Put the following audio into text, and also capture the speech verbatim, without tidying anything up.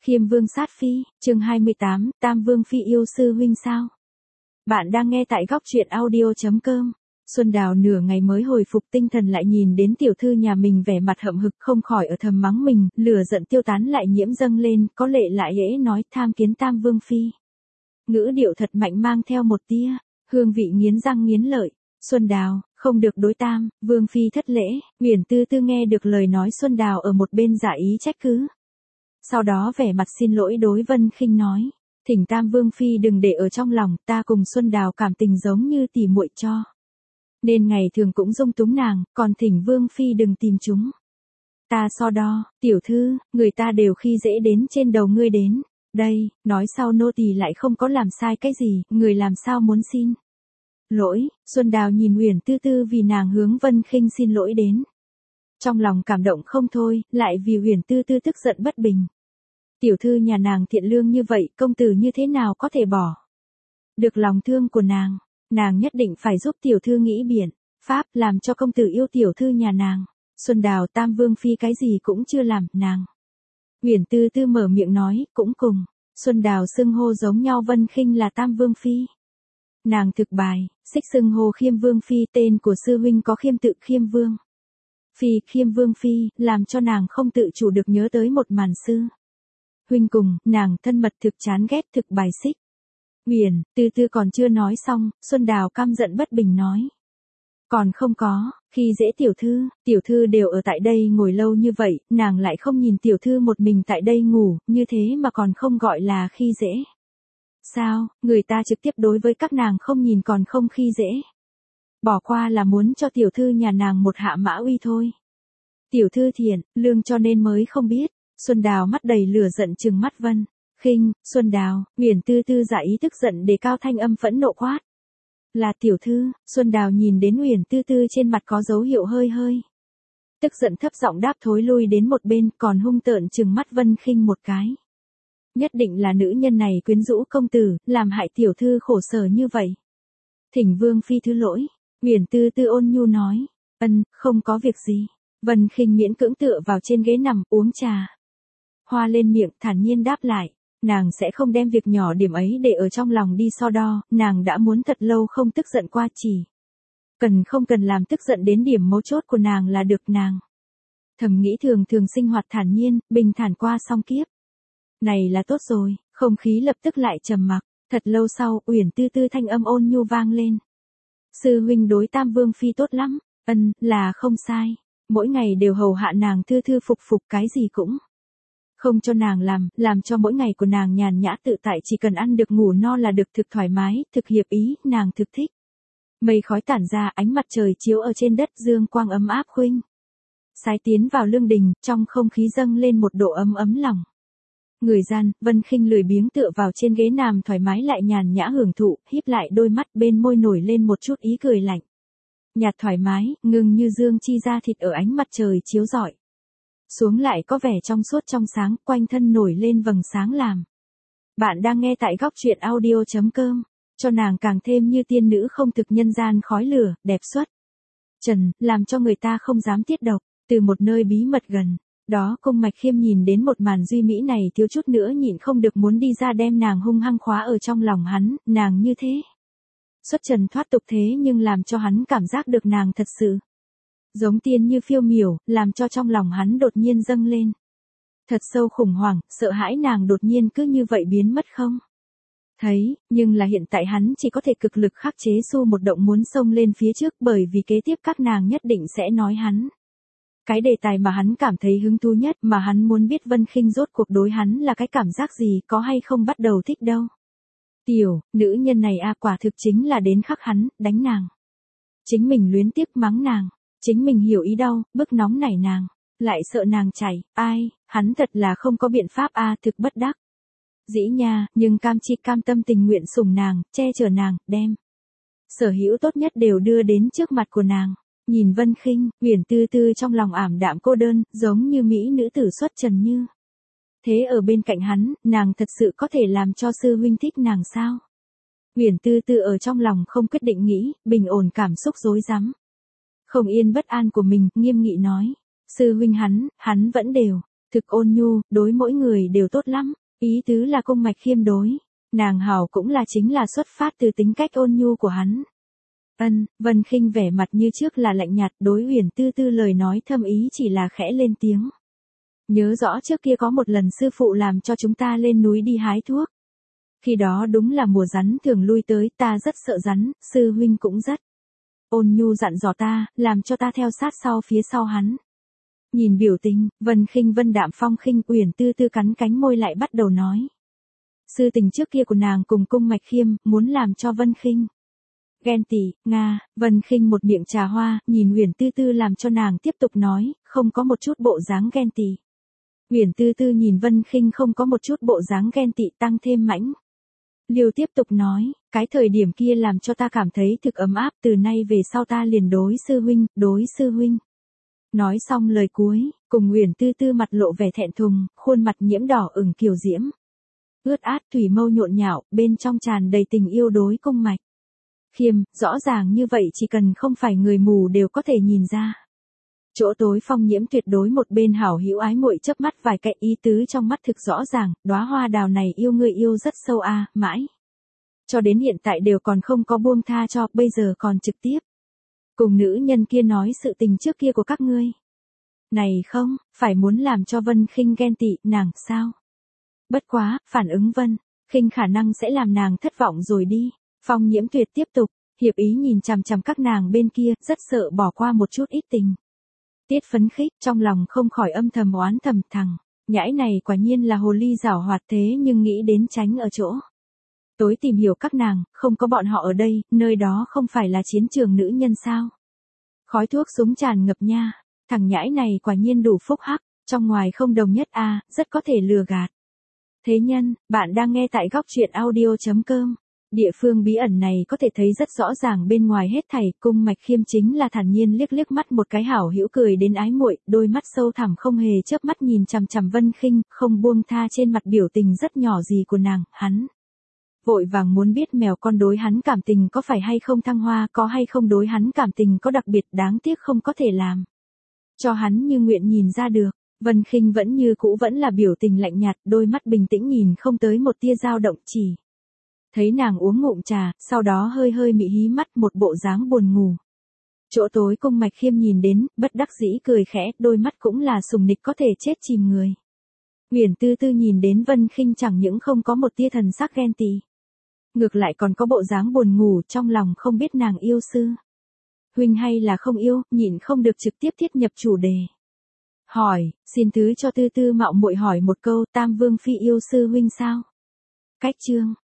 Khiêm Vương sát phi, chương hai mươi tám, Tam Vương phi yêu sư huynh sao? Bạn đang nghe tại góc truyện audio chấm com. Xuân Đào nửa ngày mới hồi phục tinh thần lại nhìn đến tiểu thư nhà mình vẻ mặt hậm hực không khỏi ở thầm mắng mình, lửa giận tiêu tán lại nhiễm dâng lên, có lệ lại ghễ nói tham kiến Tam Vương phi. Ngữ điệu thật mạnh mang theo một tia, hương vị nghiến răng nghiến lợi. Xuân Đào, không được đối Tam Vương phi thất lễ. Uyển Tư Tư nghe được lời nói Xuân Đào ở một bên giả ý trách cứ. Sau đó vẻ mặt xin lỗi đối Vân Khinh nói, thỉnh Tam Vương phi đừng để ở trong lòng, ta cùng Xuân Đào cảm tình giống như tỉ muội cho. Nên ngày thường cũng dung túng nàng, còn thỉnh Vương phi đừng tìm chúng. Ta so đo, tiểu thư, người ta đều khi dễ đến trên đầu ngươi đến. Đây, nói sau nô tỳ lại không có làm sai cái gì, người làm sao muốn xin lỗi. Xuân Đào nhìn Uyển Tư Tư vì nàng hướng Vân Khinh xin lỗi đến. Trong lòng cảm động không thôi, lại vì Uyển Tư Tư tức giận bất bình. Tiểu thư nhà nàng thiện lương như vậy, công tử như thế nào có thể bỏ được lòng thương của nàng, nàng nhất định phải giúp tiểu thư nghĩ biện pháp làm cho công tử yêu tiểu thư nhà nàng. Xuân Đào, Tam Vương phi cái gì cũng chưa làm, nàng. Uyển Tư Tư mở miệng nói, cũng cùng Xuân Đào xưng hô giống nhau Vân Khinh là Tam Vương phi. Nàng thực bài, xích xưng hô Khiêm Vương phi, tên của sư huynh có Khiêm tự Khiêm Vương phi, Khiêm Vương phi, làm cho nàng không tự chủ được nhớ tới một màn sư huynh cùng nàng thân mật thực chán ghét thực bài xích. Uyển Tư Tư còn chưa nói xong, Xuân Đào căm giận bất bình nói, còn không có, khi dễ tiểu thư, tiểu thư đều ở tại đây ngồi lâu như vậy, nàng lại không nhìn tiểu thư một mình tại đây ngủ, như thế mà còn không gọi là khi dễ. Sao, người ta trực tiếp đối với các nàng không nhìn còn không khi dễ. Bỏ qua là muốn cho tiểu thư nhà nàng một hạ mã uy thôi. Tiểu thư thiện, lương cho nên mới không biết. Xuân Đào mắt đầy lửa giận trừng mắt Vân Khinh. Xuân Đào, Uyển Tư Tư giả ý tức giận để cao thanh âm phẫn nộ quát. Là tiểu thư. Xuân Đào nhìn đến Uyển Tư Tư trên mặt có dấu hiệu hơi hơi tức giận thấp giọng đáp thối lui đến một bên, còn hung tợn trừng mắt Vân Khinh một cái. Nhất định là nữ nhân này quyến rũ công tử, làm hại tiểu thư khổ sở như vậy. Thỉnh Vương phi thứ lỗi. Uyển Tư Tư ôn nhu nói, ân, không có việc gì. Vân Khinh miễn cưỡng tựa vào trên ghế nằm uống trà hoa lên miệng, thản nhiên đáp lại, nàng sẽ không đem việc nhỏ điểm ấy để ở trong lòng đi so đo, nàng đã muốn thật lâu không tức giận qua, chỉ cần không cần làm tức giận đến điểm mấu chốt của nàng là được. Nàng thầm nghĩ thường thường sinh hoạt thản nhiên, bình thản qua xong kiếp này là tốt rồi. Không khí lập tức lại trầm mặc. Thật lâu sau, Uyển Tư Tư thanh âm ôn nhu vang lên, sư huynh đối Tam Vương phi tốt lắm. Ân, là không sai, mỗi ngày đều hầu hạ nàng thư thư phục phục, cái gì cũng không cho nàng làm, làm cho mỗi ngày của nàng nhàn nhã tự tại, chỉ cần ăn được ngủ no là được, thực thoải mái, thực hiệp ý, nàng thực thích. Mây khói tản ra, ánh mặt trời chiếu ở trên đất, dương quang ấm áp khuynh sái tiến vào lương đình, trong không khí dâng lên một độ ấm ấm lòng. Người gian, Vân Khinh lười biếng tựa vào trên ghế nằm thoải mái lại nhàn nhã hưởng thụ, híp lại đôi mắt, bên môi nổi lên một chút ý cười lạnh nhạt thoải mái, ngừng như dương chi da thịt ở ánh mặt trời chiếu rọi xuống lại có vẻ trong suốt trong sáng, quanh thân nổi lên vầng sáng làm. Bạn đang nghe tại góc truyện audio chấm com, cho nàng càng thêm như tiên nữ không thực nhân gian khói lửa, đẹp xuất trần, làm cho người ta không dám tiết độc. Từ một nơi bí mật gần đó, Cung Mạch Khiêm nhìn đến một màn duy mỹ này thiếu chút nữa nhịn không được muốn đi ra đem nàng hung hăng khóa ở trong lòng hắn. Nàng như thế xuất trần thoát tục, thế nhưng làm cho hắn cảm giác được nàng thật sự giống tiên như phiêu miểu, làm cho trong lòng hắn đột nhiên dâng lên thật sâu khủng hoảng, sợ hãi nàng đột nhiên cứ như vậy biến mất không thấy. Nhưng là hiện tại hắn chỉ có thể cực lực khắc chế xu một động muốn xông lên phía trước, bởi vì kế tiếp các nàng nhất định sẽ nói hắn cái đề tài mà hắn cảm thấy hứng thú nhất, mà hắn muốn biết Vân Khinh rốt cuộc đối hắn là cái cảm giác gì, có hay không bắt đầu thích đâu. Tiểu, nữ nhân này a quả thực chính là đến khắc hắn, đánh nàng. Chính mình luyến tiếc mắng nàng, chính mình hiểu ý đau, bức nóng nảy nàng, lại sợ nàng chảy, ai, hắn thật là không có biện pháp a thực bất đắc dĩ nha, nhưng cam chi cam tâm tình nguyện sủng nàng, che chở nàng, đem sở hữu tốt nhất đều đưa đến trước mặt của nàng. Nhìn Vân Khinh, Uyển Tư Tư trong lòng ảm đạm cô đơn, giống như mỹ nữ tử xuất trần như thế ở bên cạnh hắn, nàng thật sự có thể làm cho sư huynh thích nàng sao? Uyển Tư Tư ở trong lòng không quyết định nghĩ, bình ổn cảm xúc rối rắm không yên bất an của mình, nghiêm nghị nói, sư huynh hắn, hắn vẫn đều Thực ôn nhu, đối mỗi người đều tốt lắm, ý tứ là Cung Mạch Khiêm đối. Nàng hảo cũng là chính là xuất phát từ tính cách ôn nhu của hắn. Ân, Vân Khinh vẻ mặt như trước là lạnh nhạt, đối Uyển Tư Tư lời nói thâm ý chỉ là khẽ lên tiếng. Nhớ rõ trước kia có một lần sư phụ làm cho chúng ta lên núi đi hái thuốc. Khi đó đúng là mùa rắn thường lui tới, ta rất sợ rắn, sư huynh cũng rất. Ôn nhu dặn dò ta, làm cho ta theo sát sau phía sau hắn. Nhìn biểu tình, Vân Khinh vân đạm phong khinh, Uyển Tư Tư cắn cánh môi lại bắt đầu nói. Sư tình trước kia của nàng cùng Cung Mạch Khiêm, muốn làm cho Vân Khinh ghen tị, nga, Vân Khinh một miệng trà hoa, nhìn Uyển Tư Tư làm cho nàng tiếp tục nói, không có một chút bộ dáng ghen tị. Uyển Tư Tư nhìn Vân Khinh không có một chút bộ dáng ghen tị tăng thêm mãnh. Liêu tiếp tục nói, cái thời điểm kia làm cho ta cảm thấy thực ấm áp, từ nay về sau ta liền đối sư huynh, đối sư huynh. Nói xong lời cuối, cùng Uyển Tư Tư mặt lộ vẻ thẹn thùng, khuôn mặt nhiễm đỏ ửng kiều diễm. Ướt át thủy mâu nhộn nhạo, bên trong tràn đầy tình yêu đối Cung Mạch Khiêm, rõ ràng như vậy chỉ cần không phải người mù đều có thể nhìn ra. Chỗ tối Phong Nhiễm tuyệt đối một bên hảo hữu ái muội chớp mắt vài cái ý tứ trong mắt thực rõ ràng, đóa hoa đào này yêu người yêu rất sâu a, à, mãi. Cho đến hiện tại đều còn không có buông tha cho, bây giờ còn trực tiếp. Cùng nữ nhân kia nói sự tình trước kia của các ngươi. Này không, phải muốn làm cho Vân Khinh ghen tị, nàng, sao? Bất quá, phản ứng Vân Khinh khả năng sẽ làm nàng thất vọng rồi đi. Phong Nhiễm tuyệt tiếp tục, hiệp ý nhìn chằm chằm các nàng bên kia, rất sợ bỏ qua một chút ít tình. Tiết phấn khích, trong lòng không khỏi âm thầm oán thầm thằng, nhãi này quả nhiên là hồ ly giảo hoạt thế nhưng nghĩ đến tránh ở chỗ. Tối tìm hiểu các nàng, không có bọn họ ở đây, nơi đó không phải là chiến trường nữ nhân sao. Khói thuốc súng tràn ngập nha, thằng nhãi này quả nhiên đủ phúc hắc, trong ngoài không đồng nhất a, à, rất có thể lừa gạt. Thế nhân, bạn đang nghe tại góc truyện audio chấm com. Địa phương bí ẩn này có thể thấy rất rõ ràng bên ngoài hết thảy, Cung Mạch Khiêm chính là thản nhiên liếc liếc mắt một cái hảo hữu cười đến ái muội, đôi mắt sâu thẳm không hề chớp mắt nhìn chằm chằm Vân Khinh, không buông tha trên mặt biểu tình rất nhỏ gì của nàng, hắn vội vàng muốn biết mèo con đối hắn cảm tình có phải hay không thăng hoa, có hay không đối hắn cảm tình có đặc biệt, đáng tiếc không có thể làm cho hắn như nguyện nhìn ra được. Vân Khinh vẫn như cũ vẫn là biểu tình lạnh nhạt, đôi mắt bình tĩnh nhìn không tới một tia dao động, chỉ thấy nàng uống ngụm trà, sau đó hơi hơi mị hí mắt, một bộ dáng buồn ngủ. Chỗ tối Cung Mạch Khiêm nhìn đến, bất đắc dĩ cười khẽ, đôi mắt cũng là sùng nịch có thể chết chìm người. Uyển Tư Tư nhìn đến Vân Khinh chẳng những không có một tia thần sắc ghen tị, ngược lại còn có bộ dáng buồn ngủ, trong lòng không biết nàng yêu sư huynh hay là không yêu, nhịn không được trực tiếp thiết nhập chủ đề. Hỏi, xin thứ cho Tư Tư mạo muội hỏi một câu, Tam Vương phi yêu sư huynh sao? Cách chương